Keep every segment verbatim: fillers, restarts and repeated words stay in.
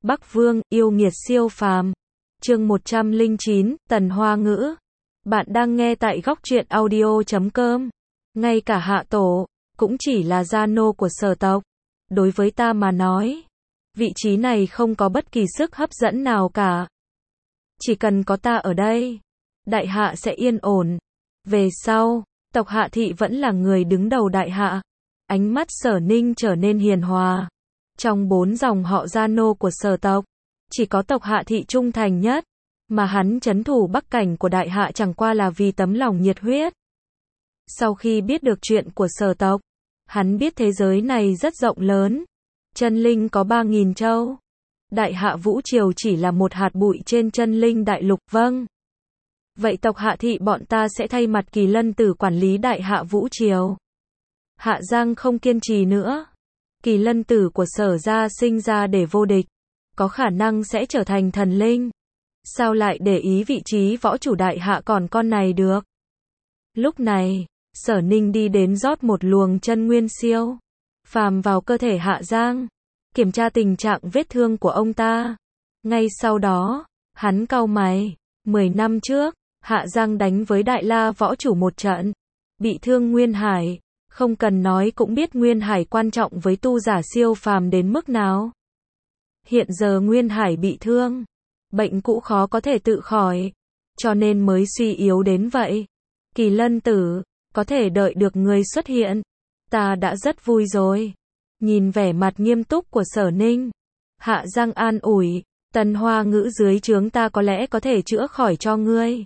Bắc Vương, yêu nghiệt siêu phàm. Chương một trăm lẻ chín, Tần Hoa Ngữ. Bạn đang nghe tại góc truyện audio chấm com. Ngay cả Hạ Tổ, cũng chỉ là gia nô của Sở tộc. Đối với ta mà nói, vị trí này không có bất kỳ sức hấp dẫn nào cả. Chỉ cần có ta ở đây, Đại Hạ sẽ yên ổn. Về sau, tộc Hạ Thị vẫn là người đứng đầu Đại Hạ. Ánh mắt Sở Ninh trở nên hiền hòa. Trong bốn dòng họ gia nô của Sở tộc, chỉ có tộc Hạ Thị trung thành nhất, mà hắn trấn thủ Bắc Cảnh của Đại Hạ chẳng qua là vì tấm lòng nhiệt huyết. Sau khi biết được chuyện của Sở tộc, hắn biết thế giới này rất rộng lớn. Chân linh có ba nghìn châu. Đại Hạ Vũ Triều chỉ là một hạt bụi trên chân linh đại lục. Vâng. Vậy tộc Hạ Thị bọn ta sẽ thay mặt Kỳ Lân Tử quản lý Đại Hạ Vũ Triều. Hạ Giang không kiên trì nữa. Kỳ Lân Tử của Sở gia sinh ra để vô địch, có khả năng sẽ trở thành thần linh. Sao lại để ý vị trí võ chủ Đại Hạ còn con này được? Lúc này, Sở Ninh đi đến rót một luồng chân nguyên siêu phàm vào cơ thể Hạ Giang, kiểm tra tình trạng vết thương của ông ta. Ngay sau đó, hắn cau mày. Mười năm trước, Hạ Giang đánh với Đại La võ chủ một trận, bị thương Nguyên Hải. Không cần nói cũng biết Nguyên Hải quan trọng với tu giả siêu phàm đến mức nào. Hiện giờ Nguyên Hải bị thương, bệnh cũ khó có thể tự khỏi, cho nên mới suy yếu đến vậy. Kỳ Lân Tử, có thể đợi được người xuất hiện, ta đã rất vui rồi. Nhìn vẻ mặt nghiêm túc của Sở Ninh, Hạ Giang an ủi, Tần Hoa Ngữ dưới trướng ta có lẽ có thể chữa khỏi cho ngươi.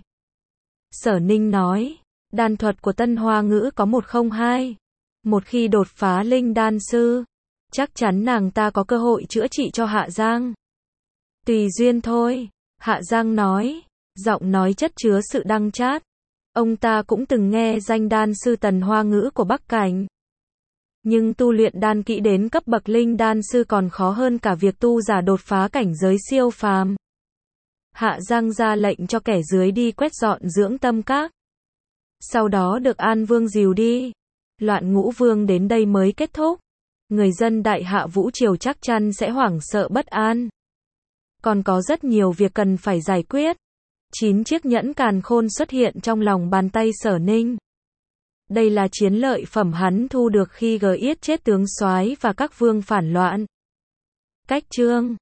Sở Ninh nói, đan thuật của Tần Hoa Ngữ có một không hai. Một khi đột phá linh đan sư, chắc chắn nàng ta có cơ hội chữa trị cho Hạ Giang. Tùy duyên thôi, Hạ Giang nói, giọng nói chất chứa sự đắng chát. Ông ta cũng từng nghe danh đan sư Tần Hoa Ngữ của Bắc Cảnh. Nhưng tu luyện đan kỹ đến cấp bậc linh đan sư còn khó hơn cả việc tu giả đột phá cảnh giới siêu phàm. Hạ Giang ra lệnh cho kẻ dưới đi quét dọn dưỡng tâm các. Sau đó được An Vương dìu đi. Loạn Ngũ Vương đến đây mới kết thúc. Người dân Đại Hạ Vũ Triều chắc chắn sẽ hoảng sợ bất an. Còn có rất nhiều việc cần phải giải quyết. Chín chiếc nhẫn càn khôn xuất hiện trong lòng bàn tay Sở Ninh. Đây là chiến lợi phẩm hắn thu được khi G Yết chết tướng soái và các vương phản loạn. Cách chương